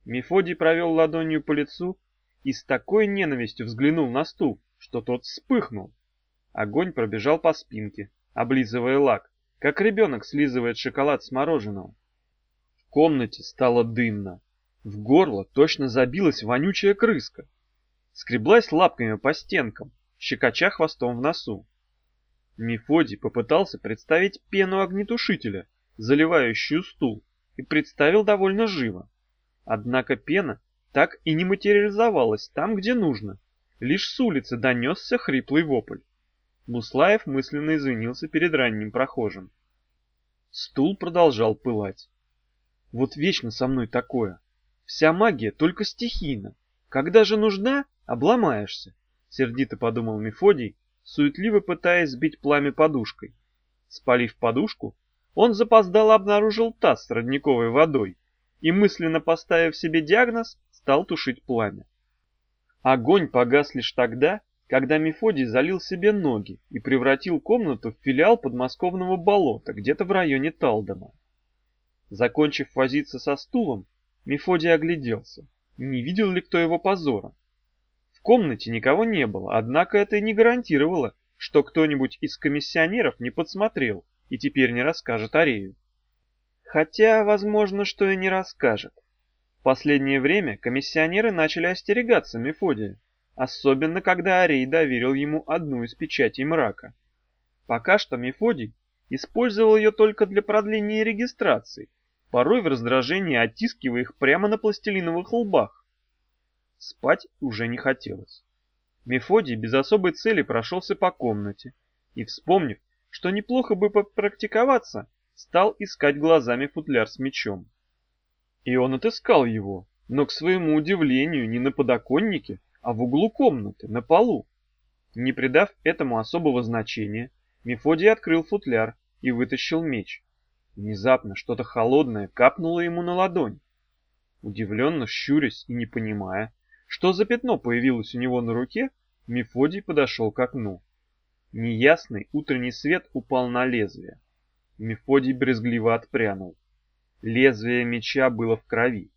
Мефодий провел ладонью по лицу и с такой ненавистью взглянул на стул, что тот вспыхнул. Огонь пробежал по спинке, облизывая лак, как ребенок слизывает шоколад с мороженого. В комнате стало дымно. В горло точно забилась вонючая крыска. Скреблась лапками по стенкам, щекоча хвостом в носу. Мефодий попытался представить пену огнетушителя, заливающую стул, и представил довольно живо. Однако пена так и не материализовалась там, где нужно. Лишь с улицы донесся хриплый вопль. Буслаев мысленно извинился перед ранним прохожим. Стул продолжал пылать. Вот вечно со мной такое. Вся магия только стихийна. Когда же нужна, обломаешься, сердито подумал Мефодий, суетливо пытаясь сбить пламя подушкой. Спалив подушку, он запоздало обнаружил таз с родниковой водой и, мысленно поставив себе диагноз, стал тушить пламя. Огонь погас лишь тогда, когда Мефодий залил себе ноги и превратил комнату в филиал подмосковного болота где-то в районе Талдома. Закончив возиться со стулом, Мефодий огляделся, не видел ли кто его позора. В комнате никого не было, однако это и не гарантировало, что кто-нибудь из комиссионеров не подсмотрел и теперь не расскажет Арею. Хотя, возможно, что и не расскажет. В последнее время комиссионеры начали остерегаться Мефодия, особенно когда Арей доверил ему одну из печатей мрака. Пока что Мефодий использовал ее только для продления регистрации, порой в раздражении оттискивая их прямо на пластилиновых лбах. Спать уже не хотелось. Мефодий без особой цели прошелся по комнате и, вспомнив, что неплохо бы попрактиковаться, стал искать глазами футляр с мечом. И он отыскал его, но, к своему удивлению, не на подоконнике, а в углу комнаты, на полу. Не придав этому особого значения, Мефодий открыл футляр и вытащил меч. Внезапно что-то холодное капнуло ему на ладонь. Удивленно щурясь и не понимая, что за пятно появилось у него на руке, Мефодий подошел к окну. Неясный утренний свет упал на лезвие. Мефодий брезгливо отпрянул. Лезвие меча было в крови.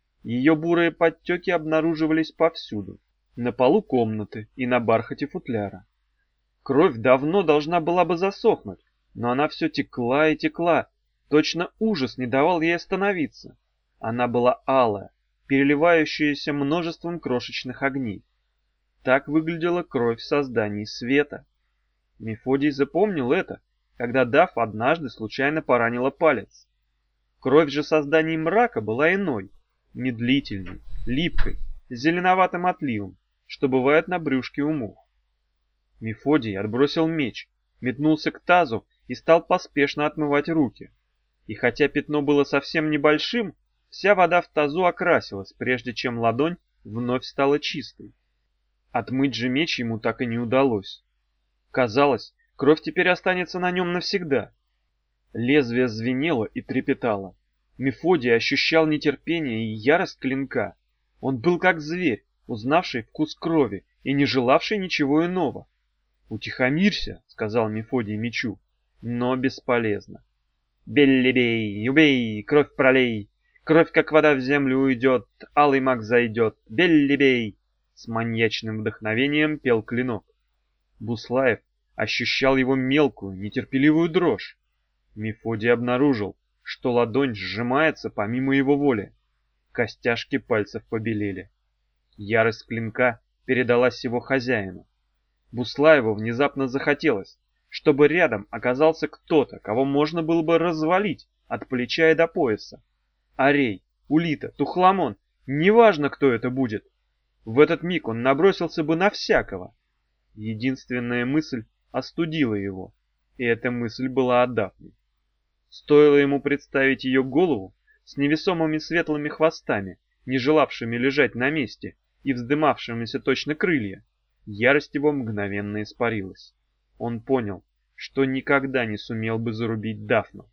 Ее бурые подтеки обнаруживались повсюду, на полу комнаты и на бархате футляра. Кровь давно должна была бы засохнуть, но она все текла и текла, точно ужас не давал ей остановиться. Она была алая, переливающаяся множеством крошечных огней. Так выглядела кровь в создании света. Мефодий запомнил это, когда Даф однажды случайно поранила палец. Кровь же созданий мрака была иной, медлительной, липкой, с зеленоватым отливом, что бывает на брюшке у мух. Мефодий отбросил меч, метнулся к тазу и стал поспешно отмывать руки. И хотя пятно было совсем небольшим, вся вода в тазу окрасилась, прежде чем ладонь вновь стала чистой. Отмыть же меч ему так и не удалось. Казалось, кровь теперь останется на нем навсегда. Лезвие звенело и трепетало. Мефодий ощущал нетерпение и ярость клинка. Он был как зверь, узнавший вкус крови и не желавший ничего иного. «Утихомирься», — сказал Мефодий мечу, но бесполезно. «Белли-бей, убей, кровь пролей, кровь, как вода в землю уйдет, алый маг зайдет, белли-бей!» С маньячным вдохновением пел клинок. Буслаев ощущал его мелкую, нетерпеливую дрожь. Мефодий обнаружил, что ладонь сжимается помимо его воли. Костяшки пальцев побелели. Ярость клинка передалась его хозяину. Буслаеву внезапно захотелось, чтобы рядом оказался кто-то, кого можно было бы развалить от плеча и до пояса. Арей, Улита, Тухламон, неважно, кто это будет. В этот миг он набросился бы на всякого. Единственная мысль остудила его, и эта мысль была о Дафне. Стоило ему представить ее голову с невесомыми светлыми хвостами, не желавшими лежать на месте и вздымавшимися точно крылья, ярость его мгновенно испарилась. Он понял, что никогда не сумел бы зарубить Дафну.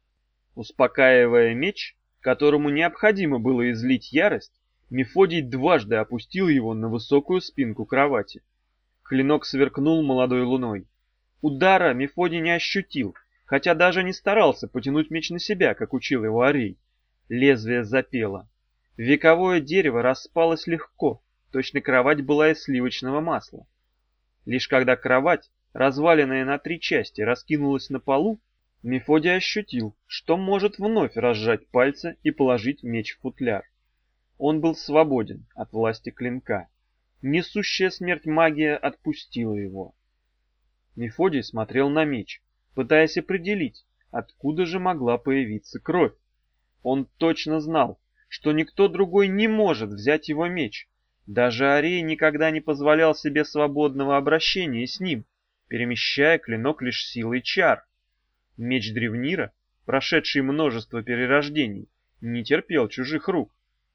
Успокаивая меч, которому необходимо было излить ярость, Мефодий дважды опустил его на высокую спинку кровати. Клинок сверкнул молодой луной. Удара Мефодий не ощутил, хотя даже не старался потянуть меч на себя, как учил его Арей. Лезвие запело. Вековое дерево распалось легко, точно кровать была из сливочного масла. Лишь когда кровать, разваленная на 3 части, раскинулась на полу, Мефодий ощутил, что может вновь разжать пальцы и положить меч в футляр. Он был свободен от власти клинка. Несущая смерть магия отпустила его. Мефодий смотрел на меч, пытаясь определить, откуда же могла появиться кровь. Он точно знал, что никто другой не может взять его меч. Даже Арей никогда не позволял себе свободного обращения с ним, перемещая клинок лишь силой чар. Меч Древнира, прошедший множество перерождений, не терпел чужих рук.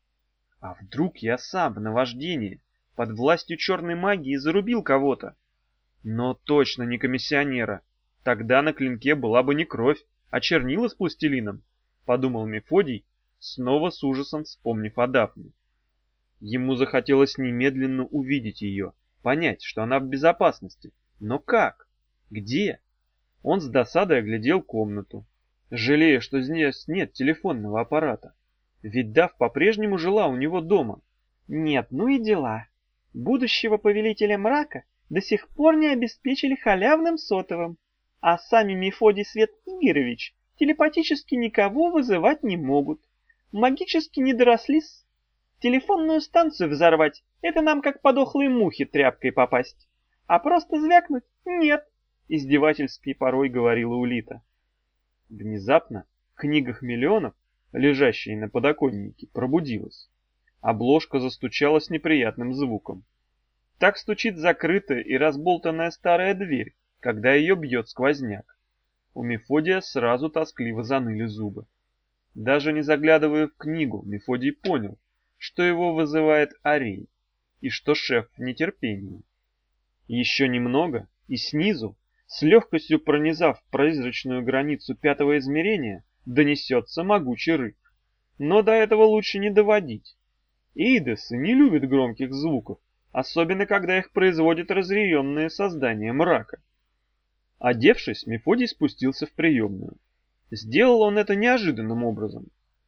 А вдруг я сам в наваждении, под властью черной магии, зарубил кого-то? Но точно не комиссионера. Тогда на клинке была бы не кровь, а чернила с пластилином, подумал Мефодий, снова с ужасом вспомнив о Дафне. Ему захотелось немедленно увидеть ее, понять, что она в безопасности. Но как? Где? Он с досадой оглядел комнату, жалея, что здесь нет телефонного аппарата. Ведь Даф по-прежнему жила у него дома. Нет, ну и дела. Будущего повелителя мрака до сих пор не обеспечили халявным сотовым, а сами Мефодий Свет Игоревич телепатически никого вызывать не могут. Магически не дорослись. Телефонную станцию взорвать — это нам как подохлые мухи тряпкой попасть. А просто звякнуть — нет, издевательски порой говорила Улита. Внезапно книга Хмелеонов, лежащая на подоконнике, пробудилась. Обложка застучала с неприятным звуком. Так стучит закрытая и разболтанная старая дверь, когда ее бьет сквозняк. У Мефодия сразу тоскливо заныли зубы. Даже не заглядывая в книгу, Мефодий понял, что его вызывает Арей, и что шеф в нетерпении. Еще немного, и снизу, с легкостью пронизав призрачную границу 5-го измерения, донесется могучий рык. Но до этого лучше не доводить. Эйдосы не любят громких звуков, особенно когда их производят разъяренные создания мрака. Одевшись, Мефодий спустился в приемную. Сделал он это неожиданным образом.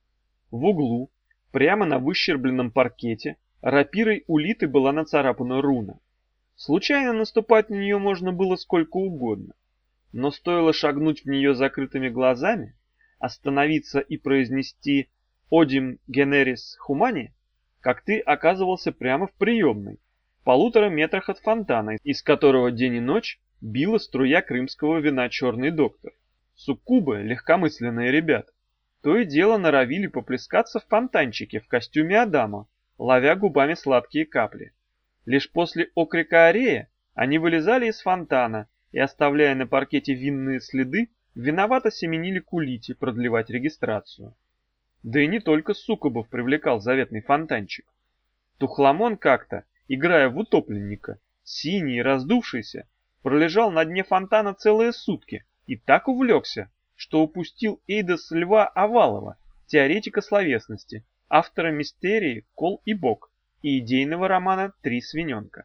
В углу, прямо на выщербленном паркете, рапирой Улиты была нацарапана руна. Случайно наступать на нее можно было сколько угодно, но стоило шагнуть в нее закрытыми глазами, остановиться и произнести «Одим генерис хумани», как ты оказывался прямо в приемной, в 1,5 метрах от фонтана, из которого день и ночь била струя крымского вина «Черный доктор». Суккубы, легкомысленные ребята, то и дело норовили поплескаться в фонтанчике в костюме Адама, ловя губами сладкие капли. Лишь после окрика Арея они вылезали из фонтана и, оставляя на паркете винные следы, виновато семенили к Улите продлевать регистрацию. Да и не только суккубов привлекал заветный фонтанчик. Тухламон как-то, играя в утопленника, синий и раздувшийся, пролежал на дне фонтана целые сутки и так увлекся, что упустил Эйдос Льва Овалова, теоретика словесности, автора мистерии «Кол и Бог» и идейного романа «Три свиненка».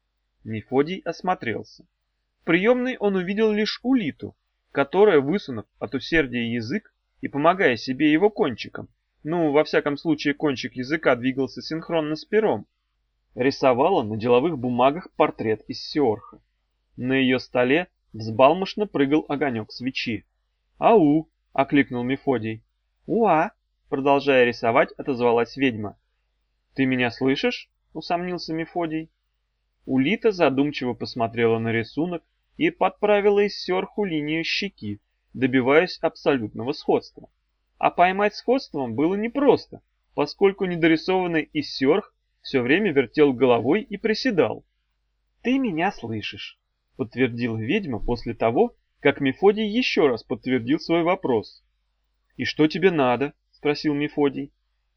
Мефодий осмотрелся. В приемной он увидел лишь Улиту, которая, высунув от усердия язык и помогая себе его кончиком, ну, во всяком случае, кончик языка двигался синхронно с пером, рисовала на деловых бумагах портрет из Сиорха. На ее столе взбалмошно прыгал огонек свечи. «Ау!» — окликнул Мефодий. «Уа!» — продолжая рисовать, отозвалась ведьма. «Ты меня слышишь?» — усомнился Мефодий. Улита задумчиво посмотрела на рисунок и подправила из Сиорху линию щеки, добиваясь абсолютного сходства. А поймать сходством было непросто, поскольку недорисованный Иссиорх все время вертел головой и приседал. «Ты меня слышишь», — подтвердила ведьма после того, как Мефодий еще раз подтвердил свой вопрос. «И что тебе надо?» — спросил Мефодий.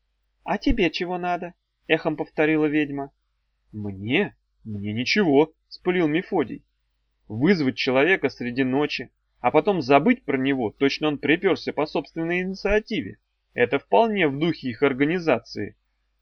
«А тебе чего надо?» — эхом повторила ведьма. «Мне? Мне ничего», — вспылил Мефодий. «Вызвать человека среди ночи, а потом забыть про него, точно он приперся по собственной инициативе. Это вполне в духе их организации».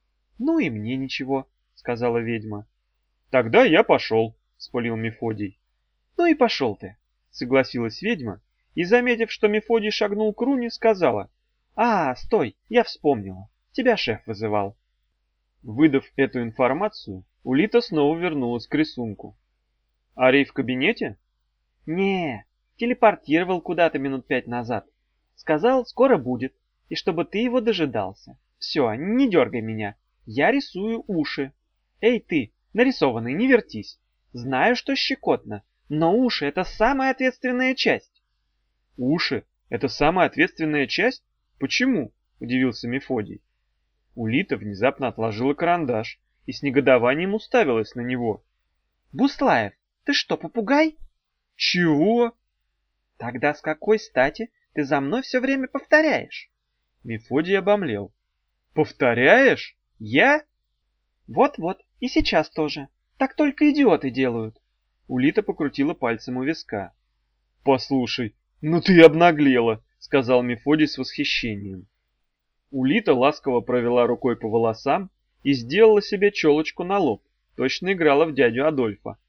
«Ну и мне ничего», — сказала ведьма. «Тогда я пошел», — вспылил Мефодий. «Ну и пошел ты», — согласилась ведьма, и, заметив, что Мефодий шагнул к руне, сказала: «А, стой, я вспомнила. Тебя шеф вызывал. Выдав эту информацию, Улита снова вернулась к рисунку. Арий в кабинете? Не, телепортировал куда-то минут 5 назад. Сказал, скоро будет, и чтобы ты его дожидался. Все, не дергай меня, я рисую уши. Эй ты, нарисованный, не вертись. Знаю, что щекотно, но уши — это самая ответственная часть. Уши — это самая ответственная часть? Почему? Удивился Мефодий. Улита внезапно отложила карандаш и с негодованием уставилась на него. Буслаев, ты что, попугай? Чего? Тогда с какой стати ты за мной все время повторяешь? Мефодий обомлел. Повторяешь? Я? Вот-вот, и сейчас тоже. Так только идиоты делают. Улита покрутила пальцем у виска. Послушай, ну ты обнаглела, сказал Мефодий с восхищением. Улита ласково провела рукой по волосам и сделала себе челочку на лоб, точно играла в дядю Адольфа.